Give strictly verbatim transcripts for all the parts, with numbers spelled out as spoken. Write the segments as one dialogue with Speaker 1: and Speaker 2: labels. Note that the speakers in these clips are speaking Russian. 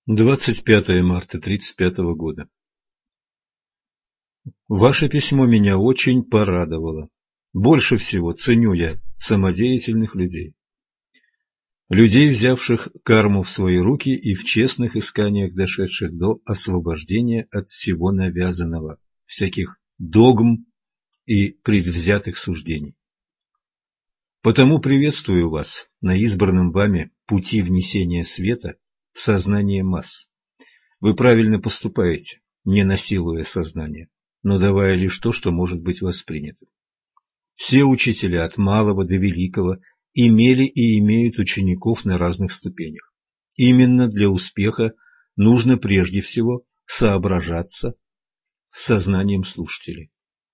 Speaker 1: двадцать пятое марта тридцать пятого года. Ваше письмо меня очень порадовало. Больше всего ценю я самодеятельных людей. Людей, взявших карму в свои руки и в честных исканиях дошедших до освобождения от всего навязанного, всяких догм и предвзятых суждений. Потому приветствую вас на избранном вами пути внесения света в сознание масс. Вы правильно поступаете, не насилуя сознание, но давая лишь то, что может быть воспринято. Все учителя, от малого до великого, имели и имеют учеников на разных ступенях. Именно для успеха нужно прежде всего соображаться с сознанием слушателей.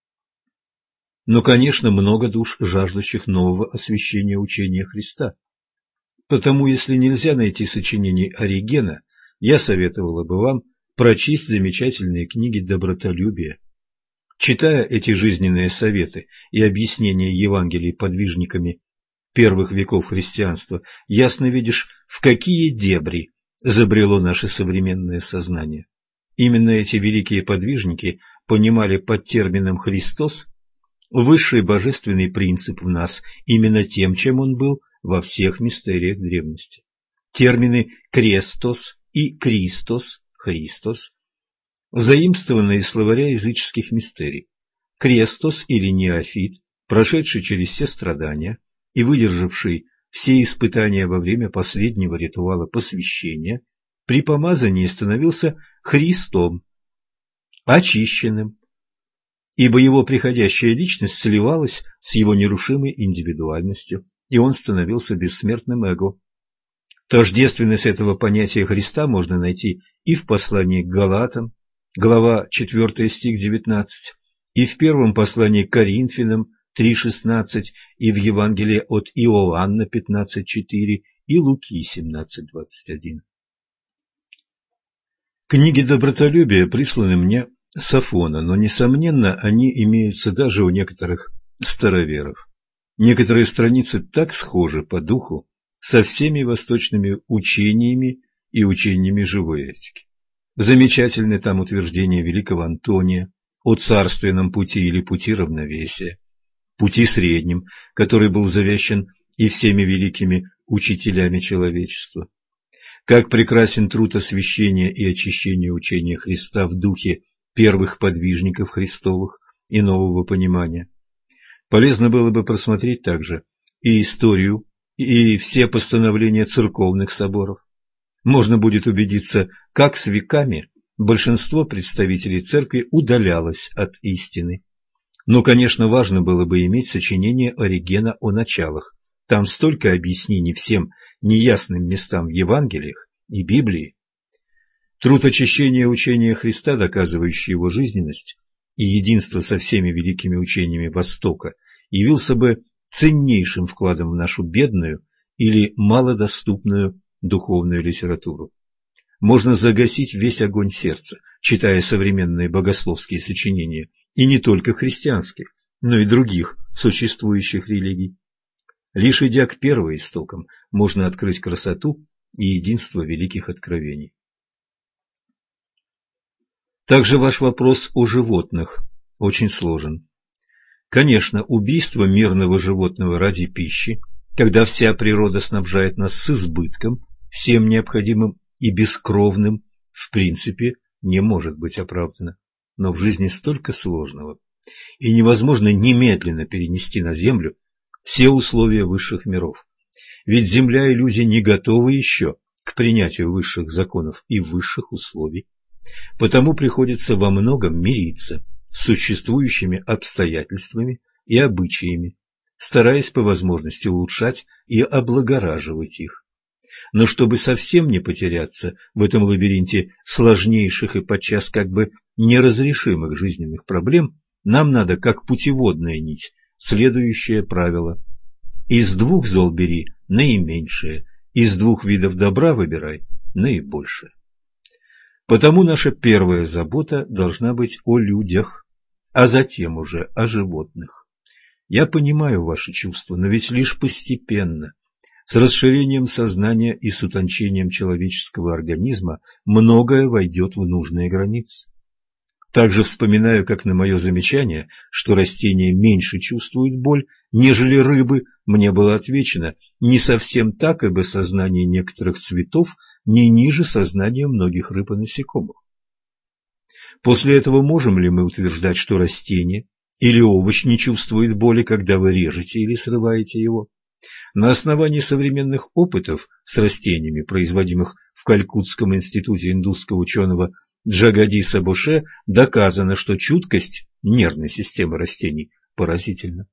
Speaker 1: Но, конечно, много душ, жаждущих нового освящения учения Христа. Потому, если нельзя найти сочинений Оригена, я советовала бы вам прочесть замечательные книги добротолюбия. Читая эти жизненные советы и объяснения Евангелий подвижниками первых веков христианства, ясно видишь, в какие дебри забрело наше современное сознание. Именно эти великие подвижники понимали под термином «Христос» высший божественный принцип в нас именно тем, чем он был во всех мистериях древности. Термины «крестос» и «кристос» «Христос» заимствованные из словаря языческих мистерий. Крестос или неофит, прошедший через все страдания и выдержавший все испытания во время последнего ритуала посвящения, при помазании становился Христом, очищенным, ибо его приходящая личность сливалась с его нерушимой индивидуальностью, и он становился бессмертным эго. Тождественность этого понятия Христа можно найти и в послании к Галатам, глава четвёртая, стих девятнадцать, и в первом послании к Коринфянам три шестнадцать, и в Евангелии от Иоанна пятнадцать четыре, и Луки семнадцать двадцать один. Книги добротолюбия присланы мне с Афона, но, несомненно, они имеются даже у некоторых староверов. Некоторые страницы так схожи по духу со всеми восточными учениями и учениями живой этики. Замечательны там утверждения великого Антония о царственном пути или пути равновесия, пути среднем, который был завещан и всеми великими учителями человечества. Как прекрасен труд освящения и очищения учения Христа в духе первых подвижников Христовых и нового понимания. Полезно было бы просмотреть также и историю, и все постановления церковных соборов. Можно будет убедиться, как с веками большинство представителей церкви удалялось от истины. Но, конечно, важно было бы иметь сочинение Оригена о началах. Там столько объяснений всем неясным местам в Евангелиях и Библии. Труд очищения учения Христа, доказывающий его жизненность и единство со всеми великими учениями Востока, явился бы ценнейшим вкладом в нашу бедную или малодоступную духовную литературу. Можно загасить весь огонь сердца, читая современные богословские сочинения, и не только христианских, но и других существующих религий. Лишь идя к первоистокам, можно открыть красоту и единство великих откровений. Также ваш вопрос о животных очень сложен. Конечно, убийство мирного животного ради пищи, когда вся природа снабжает нас с избытком, всем необходимым и бескровным, в принципе, не может быть оправдано. Но в жизни столько сложного, и невозможно немедленно перенести на Землю все условия высших миров. Ведь Земля и люди не готовы еще к принятию высших законов и высших условий. Потому приходится во многом мириться с существующими обстоятельствами и обычаями, стараясь по возможности улучшать и облагораживать их. Но чтобы совсем не потеряться в этом лабиринте сложнейших и подчас как бы неразрешимых жизненных проблем, нам надо, как путеводная нить, следующее правило. Из двух зол бери наименьшее, из двух видов добра выбирай наибольшее. Потому наша первая забота должна быть о людях, а затем уже о животных. Я понимаю ваши чувства, но ведь лишь постепенно, С расширением сознания и с утончением человеческого организма многое войдет в нужные границы. Также вспоминаю, как на мое замечание, что растения меньше чувствуют боль, нежели рыбы, мне было отвечено: не совсем так, ибо сознание некоторых цветов не ниже сознания многих рыб и насекомых. После этого можем ли мы утверждать, что растение или овощ не чувствует боли, когда вы режете или срываете его? На основании современных опытов с растениями, производимых в Калькуттском институте индусского ученого Джагадиса Боше, доказано, что чуткость нервной системы растений поразительна.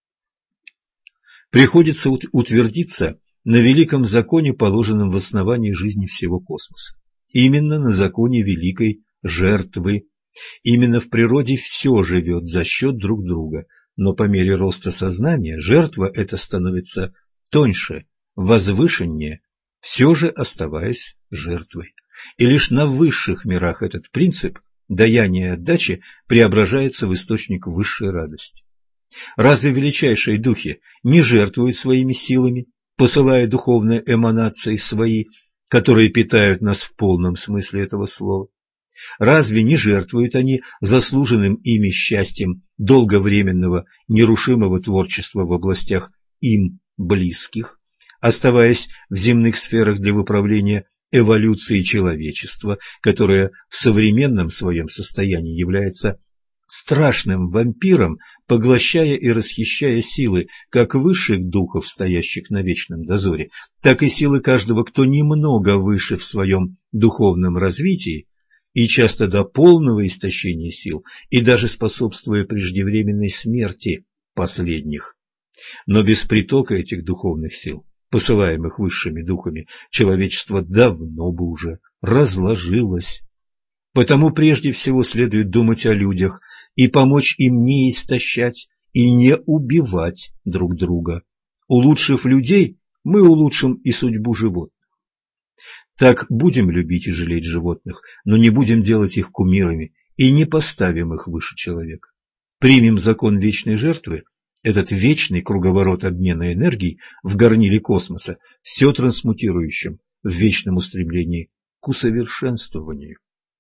Speaker 1: Приходится утвердиться на великом законе, положенном в основании жизни всего космоса. Именно на законе великой жертвы. Именно в природе все живет за счет друг друга, но по мере роста сознания жертва эта становится тоньше, возвышеннее, все же оставаясь жертвой. И лишь на высших мирах этот принцип даяния и отдачи преображается в источник высшей радости. Разве величайшие духи не жертвуют своими силами, посылая духовные эманации свои, которые питают нас в полном смысле этого слова? Разве не жертвуют они заслуженным ими счастьем долговременного нерушимого творчества в областях им близких, оставаясь в земных сферах для выправления эволюции человечества, которое в современном своем состоянии является страшным вампиром, поглощая и расхищая силы как высших духов, стоящих на вечном дозоре, так и силы каждого, кто немного выше в своем духовном развитии, и часто до полного истощения сил, и даже способствуя преждевременной смерти последних. Но без притока этих духовных сил, посылаемых высшими духами, человечество давно бы уже разложилось. Потому прежде всего следует думать о людях и помочь им не истощать и не убивать друг друга. Улучшив людей, мы улучшим и судьбу животных. Так будем любить и жалеть животных, но не будем делать их кумирами и не поставим их выше человека. Примем закон вечной жертвы, этот вечный круговорот обмена энергий в горниле космоса, все трансмутирующим в вечном устремлении к усовершенствованию.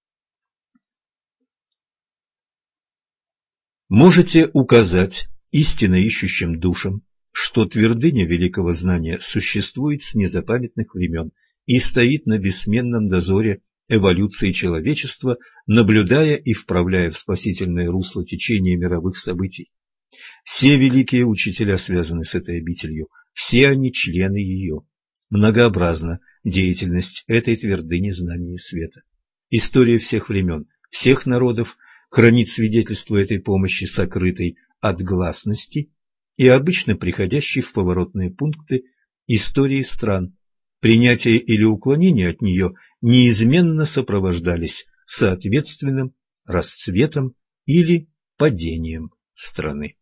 Speaker 1: Можете указать истинно ищущим душам, что твердыня великого знания существует с незапамятных времен и стоит на бессменном дозоре эволюции человечества, наблюдая и вправляя в спасительное русло течение мировых событий. Все великие учителя связаны с этой обителью, все они члены ее. Многообразна деятельность этой твердыни знания и света. История всех времен, всех народов хранит свидетельство этой помощи, сокрытой от гласности и обычно приходящей в поворотные пункты истории стран. Принятие или уклонение от нее неизменно сопровождались соответственным расцветом или падением страны.